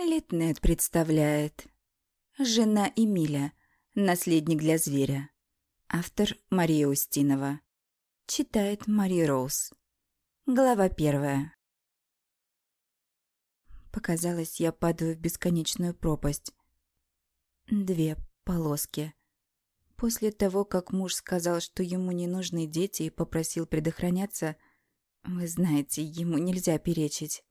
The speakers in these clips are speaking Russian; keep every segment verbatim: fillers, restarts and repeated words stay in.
Литнет представляет. Жена Эмиля. Наследник для зверя. Автор Мария Устинова. Читает Мари Роуз. Глава первая. Показалось, я падаю в бесконечную пропасть. Две полоски. После того, как муж сказал, что ему не нужны дети и попросил предохраняться, вы знаете, ему нельзя перечить.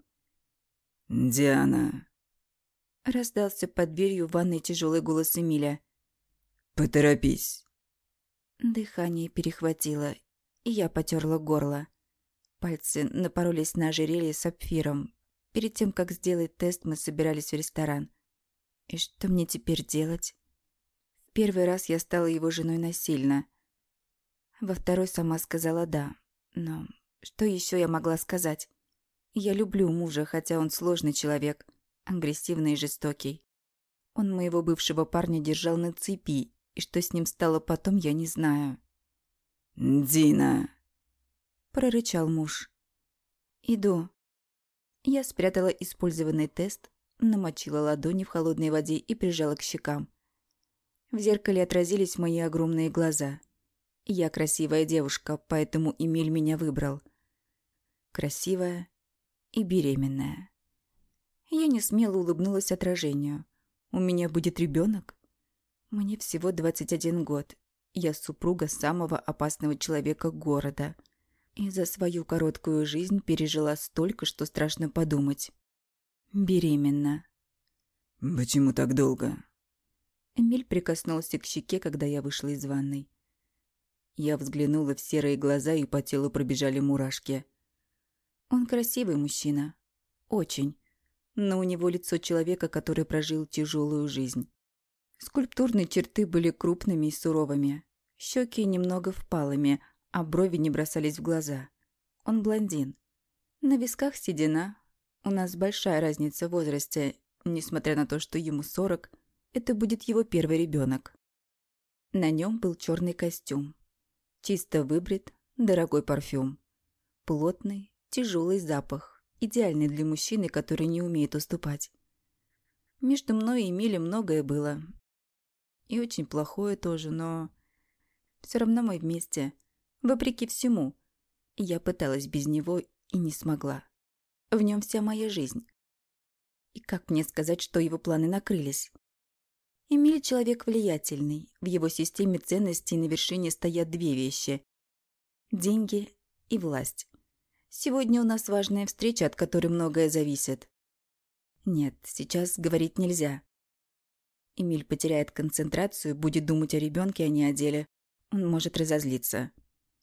«Диана!» Раздался под дверью в ванной тяжелый голос Эмиля. «Поторопись!» Дыхание перехватило, и я потерла горло. Пальцы напоролись на ожерелье с сапфиром. Перед тем, как сделать тест, мы собирались в ресторан. И что мне теперь делать? В первый раз я стала его женой насильно. Во второй сама сказала «да». Но что еще я могла сказать? Я люблю мужа, хотя он сложный человек, агрессивный и жестокий. Он моего бывшего парня держал на цепи, и что с ним стало потом, я не знаю. «Дина!» – прорычал муж. «Иду». Я спрятала использованный тест, намочила ладони в холодной воде и прижала к щекам. В зеркале отразились мои огромные глаза. Я красивая девушка, поэтому Эмиль меня выбрал. Красивая и беременная. Я несмело улыбнулась отражению. У меня будет ребенок? Мне всего двадцать один год. Я супруга самого опасного человека города. И за свою короткую жизнь пережила столько, что страшно подумать. Беременна. «Почему так долго?» Эмиль прикоснулся к щеке, когда я вышла из ванной. Я взглянула в серые глаза, и по телу пробежали мурашки. Он красивый мужчина. Очень. Но у него лицо человека, который прожил тяжелую жизнь. Скульптурные черты были крупными и суровыми. Щеки немного впалыми, а брови не бросались в глаза. Он блондин. На висках седина. У нас большая разница в возрасте. Несмотря на то, что ему сорок, это будет его первый ребенок. На нем был черный костюм. Чисто выбрит, дорогой парфюм. Плотный, тяжелый запах. Идеальный для мужчины, который не умеет уступать. Между мной и Эмилем многое было. И очень плохое тоже, но... Все равно мы вместе. Вопреки всему. Я пыталась без него и не смогла. В нем вся моя жизнь. И как мне сказать, что его планы накрылись? Эмиль человек влиятельный. В его системе ценностей на вершине стоят две вещи. Деньги и власть. Сегодня у нас важная встреча, от которой многое зависит. Нет, сейчас говорить нельзя. Эмиль потеряет концентрацию, будет думать о ребенке, а не о деле. Он может разозлиться.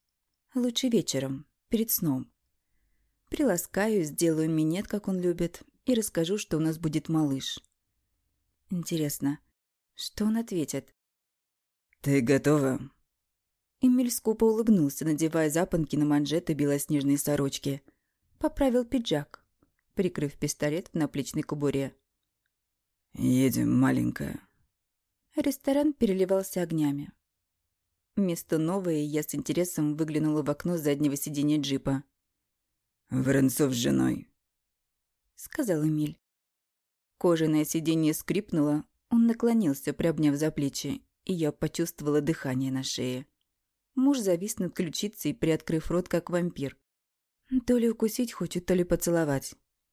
Лучше вечером, перед сном. Приласкаю, сделаю минет, как он любит, и расскажу, что у нас будет малыш. Интересно, что он ответит? «Ты готова?» Эмиль скупо улыбнулся, надевая запонки на манжеты белоснежной сорочки. Поправил пиджак, прикрыв пистолет в наплечной кобуре. «Едем, маленькая». Ресторан переливался огнями. Место новое, и я с интересом выглянула в окно заднего сиденья джипа. «Воронцов с женой», — сказал Эмиль. Кожаное сиденье скрипнуло, он наклонился, приобняв за плечи, и я почувствовала дыхание на шее. Муж завис над ключицей, приоткрыв рот, как вампир. То ли укусить хочет, то ли поцеловать.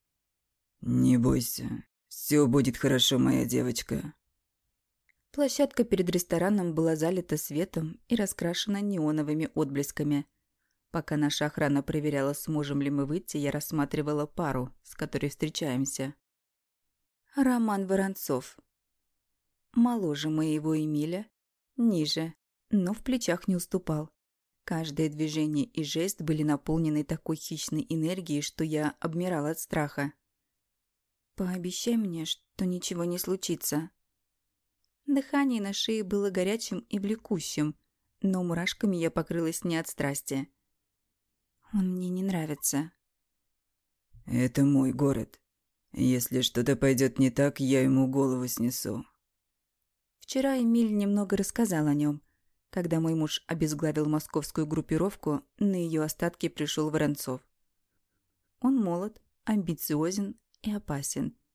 «Не бойся, все будет хорошо, моя девочка». Площадка перед рестораном была залита светом и раскрашена неоновыми отблесками. Пока наша охрана проверяла, сможем ли мы выйти, я рассматривала пару, с которой встречаемся. Роман Воронцов. Моложе моего Эмиля, ниже, но в плечах не уступал. Каждое движение и жест были наполнены такой хищной энергией, что я обмирала от страха. «Пообещай мне, что ничего не случится». Дыхание на шее было горячим и влекущим, но мурашками я покрылась не от страсти. Он мне не нравится. «Это мой город. Если что-то пойдет не так, я ему голову снесу». Вчера Эмиль немного рассказал о нем. Когда мой муж обезглавил московскую группировку, на ее остатки пришел Воронцов. Он молод, амбициозен и опасен.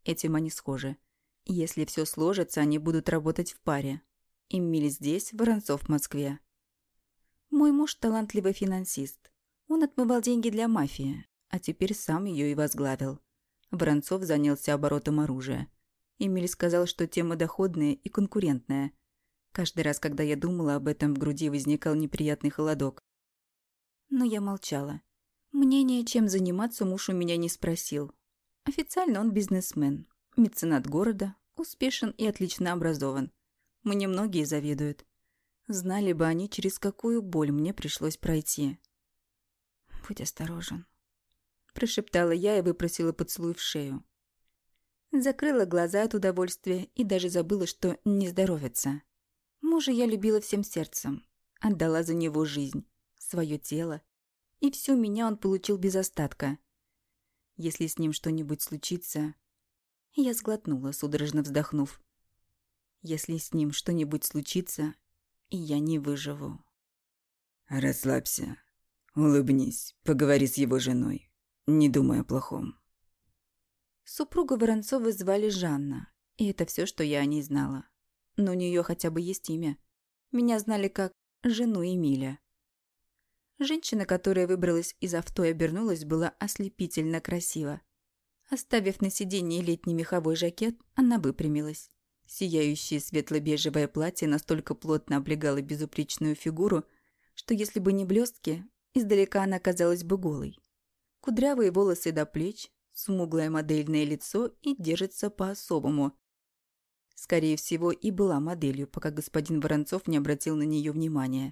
Этим они схожи. Если все сложится, они будут работать в паре. Эмиль здесь, Воронцов в Москве. Мой муж – талантливый финансист. Он отмывал деньги для мафии, а теперь сам ее и возглавил. Воронцов занялся оборотом оружия. Эмиль сказал, что тема доходная и конкурентная. Каждый раз, когда я думала об этом, в груди возникал неприятный холодок. Но я молчала. Мнение, чем заниматься, муж у меня не спросил. Официально он бизнесмен, меценат города, успешен и отлично образован. Мне многие завидуют. Знали бы они, через какую боль мне пришлось пройти. «Будь осторожен», – прошептала я и выпросила поцелуй в шею. Закрыла глаза от удовольствия и даже забыла, что не здоровится. Мужа я любила всем сердцем, отдала за него жизнь, свое тело, и всю меня он получил без остатка. Если с ним что-нибудь случится... Я сглотнула, судорожно вздохнув. Если с ним что-нибудь случится, я не выживу. Расслабься, улыбнись, поговори с его женой, не думай о плохом. Супругу Воронцова звали Жанна, и это все, что я о ней знала. Но у нее хотя бы есть имя. Меня знали как жену Эмиля. Женщина, которая выбралась из авто и обернулась, была ослепительно красива. Оставив на сиденье летний меховой жакет, она выпрямилась. Сияющее светло-бежевое платье настолько плотно облегало безупречную фигуру, что если бы не блестки, издалека она казалась бы голой. Кудрявые волосы до плеч, смуглое модельное лицо и держится по-особому. Скорее всего, и была моделью, пока господин Воронцов не обратил на нее внимания.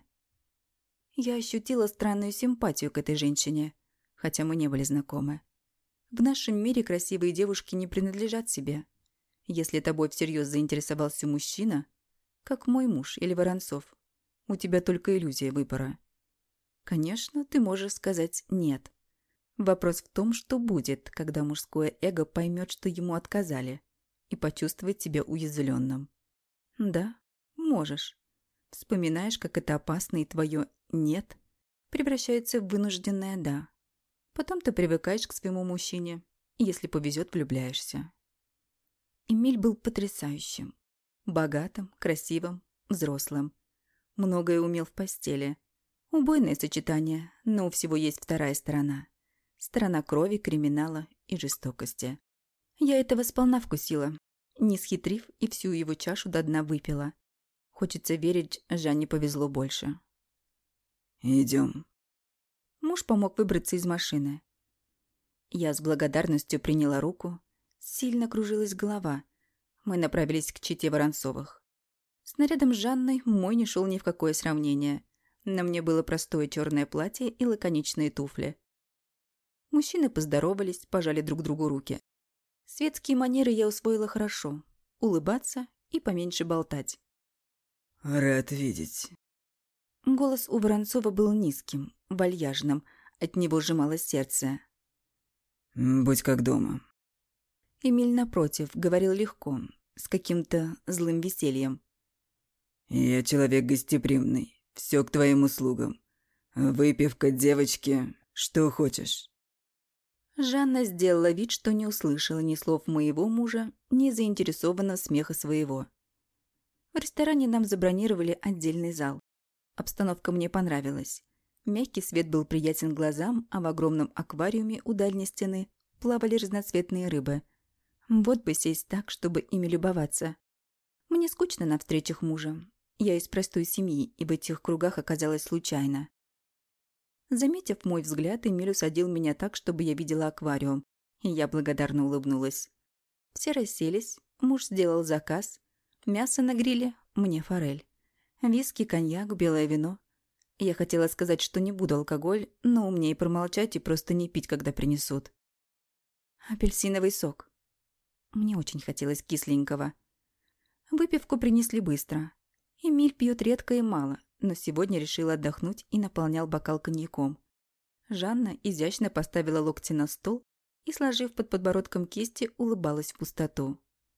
Я ощутила странную симпатию к этой женщине, хотя мы не были знакомы. В нашем мире красивые девушки не принадлежат себе. Если тобой всерьез заинтересовался мужчина, как мой муж или Воронцов, у тебя только иллюзия выбора. Конечно, ты можешь сказать «нет». Вопрос в том, что будет, когда мужское эго поймет, что ему отказали, и почувствует себя уязвленным. Да, можешь. Вспоминаешь, как это опасно, и твое «нет» превращается в вынужденное «да». Потом ты привыкаешь к своему мужчине, и, если повезет, влюбляешься. Эмиль был потрясающим. Богатым, красивым, взрослым. Многое умел в постели. Убойное сочетание, но у всего есть вторая сторона. Сторона крови, криминала и жестокости. Я этого сполна вкусила, не схитрив и всю его чашу до дна выпила. Хочется верить, Жанне повезло больше. Идем. Муж помог выбраться из машины. Я с благодарностью приняла руку. Сильно кружилась голова. Мы направились к чете Воронцовых. С нарядом с Жанной мой не шел ни в какое сравнение. На мне было простое черное платье и лаконичные туфли. Мужчины поздоровались, пожали друг другу руки. Светские манеры я усвоила хорошо. Улыбаться и поменьше болтать. Рад видеть. Голос у Воронцова был низким, вальяжным. От него сжималось сердце. Будь как дома. Эмиль, напротив, говорил легко, с каким-то злым весельем. Я человек гостеприимный, все к твоим услугам. Выпивка, девочки, что хочешь. Жанна сделала вид, что не услышала ни слов моего мужа, ни заинтересованного смеха своего. В ресторане нам забронировали отдельный зал. Обстановка мне понравилась. Мягкий свет был приятен глазам, а в огромном аквариуме у дальней стены плавали разноцветные рыбы. Вот бы сесть так, чтобы ими любоваться. Мне скучно на встречах мужа. Я из простой семьи, и в этих кругах оказалась случайно. Заметив мой взгляд, Эмиль усадил меня так, чтобы я видела аквариум, и я благодарно улыбнулась. Все расселись, муж сделал заказ. Мясо на гриле, мне форель. Виски, коньяк, белое вино. Я хотела сказать, что не буду алкоголь, но умнее промолчать и просто не пить, когда принесут. Апельсиновый сок. Мне очень хотелось кисленького. Выпивку принесли быстро. Эмиль пьет редко и мало, но сегодня решил отдохнуть и наполнял бокал коньяком. Жанна изящно поставила локти на стол и, сложив под подбородком кисти, улыбалась в пустоту.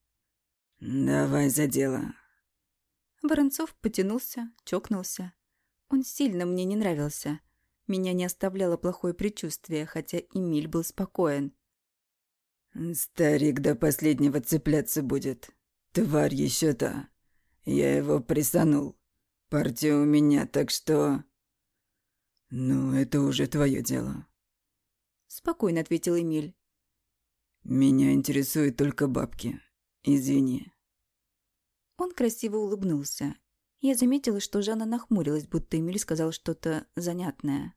«Давай за дело». Воронцов потянулся, чокнулся. Он сильно мне не нравился. Меня не оставляло плохое предчувствие, хотя Эмиль был спокоен. Старик до последнего цепляться будет. Тварь еще та. Я его присанул. Партия у меня, так что... Ну, это уже твое дело. Спокойно ответил Эмиль. Меня интересуют только бабки. Извини. Он красиво улыбнулся. Я заметила, что Жанна нахмурилась, будто Эмиль сказал что-то занятное.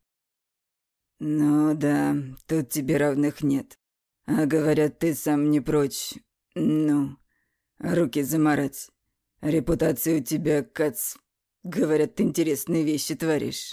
Ну да, тут тебе равных нет. А говорят, ты сам не прочь. Ну, руки замарать. Репутация у тебя, кац. Говорят, ты интересные вещи творишь.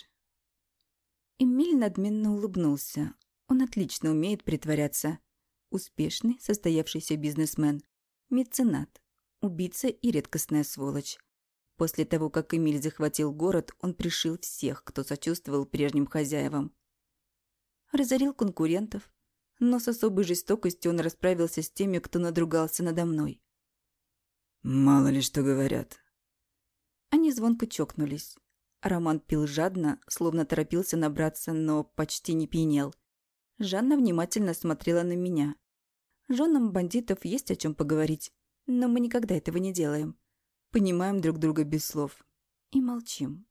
Эмиль надменно улыбнулся. Он отлично умеет притворяться. Успешный, состоявшийся бизнесмен. Меценат. Убийца и редкостная сволочь. После того, как Эмиль захватил город, он пришил всех, кто сочувствовал прежним хозяевам. Разорил конкурентов, но с особой жестокостью он расправился с теми, кто надругался надо мной. Мало ли что говорят. Они звонко чокнулись. Роман пил жадно, словно торопился набраться, но почти не пьянел. Жанна внимательно смотрела на меня. Женам бандитов есть о чем поговорить, но мы никогда этого не делаем. Понимаем друг друга без слов. И молчим.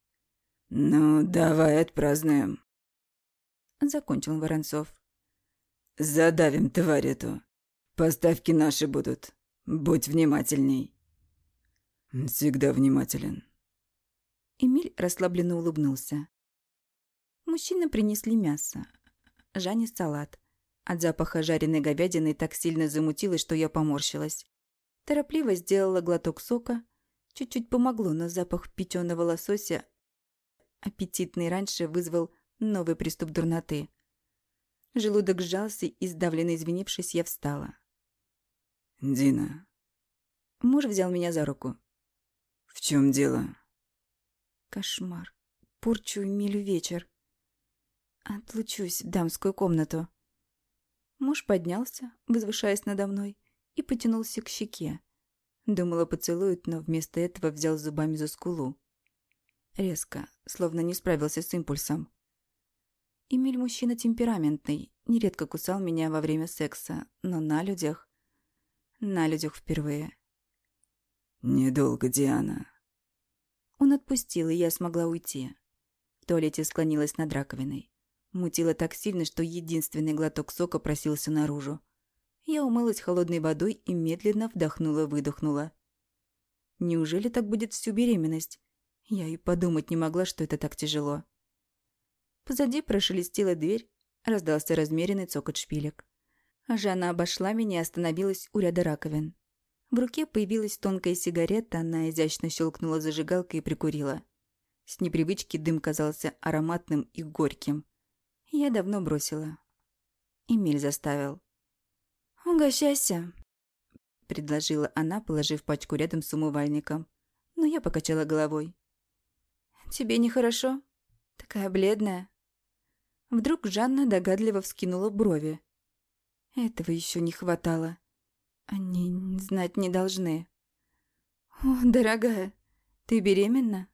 «Ну, давай отпразднуем», — закончил Воронцов. «Задавим тварь эту. Поставки наши будут. Будь внимательней». «Всегда внимателен». Эмиль расслабленно улыбнулся. Мужчины принесли мясо. Жанне салат. От запаха жареной говядины так сильно замутилось, что я поморщилась. Торопливо сделала глоток сока. Чуть-чуть помогло, но запах печеного лосося, аппетитный раньше, вызвал новый приступ дурноты. Желудок сжался, и, сдавленно извинившись, я встала. «Дина». Муж взял меня за руку. «В чем дело?» Кошмар. Порчу Эмилю вечер. Отлучусь в дамскую комнату. Муж поднялся, возвышаясь надо мной, и потянулся к щеке. Думала, поцелует, но вместо этого взял зубами за скулу. Резко, словно не справился с импульсом. Эмиль мужчина темпераментный, нередко кусал меня во время секса, но на людях... На людях впервые. «Недолго, Диана». Он отпустил, и я смогла уйти. В туалете склонилась над раковиной. Мутило так сильно, что единственный глоток сока просился наружу. Я умылась холодной водой и медленно вдохнула-выдохнула. Неужели так будет всю беременность? Я и подумать не могла, что это так тяжело. Позади прошелестела дверь, раздался размеренный цокот шпилек. Жанна обошла меня и остановилась у ряда раковин. В руке появилась тонкая сигарета, она изящно щелкнула зажигалкой и прикурила. С непривычки дым казался ароматным и горьким. Я давно бросила. Эмиль заставил. «Угощайся», — предложила она, положив пачку рядом с умывальником. Но я покачала головой. «Тебе нехорошо? Такая бледная». Вдруг Жанна догадливо вскинула брови. Этого еще не хватало. Они знать не должны. «О, дорогая, ты беременна?»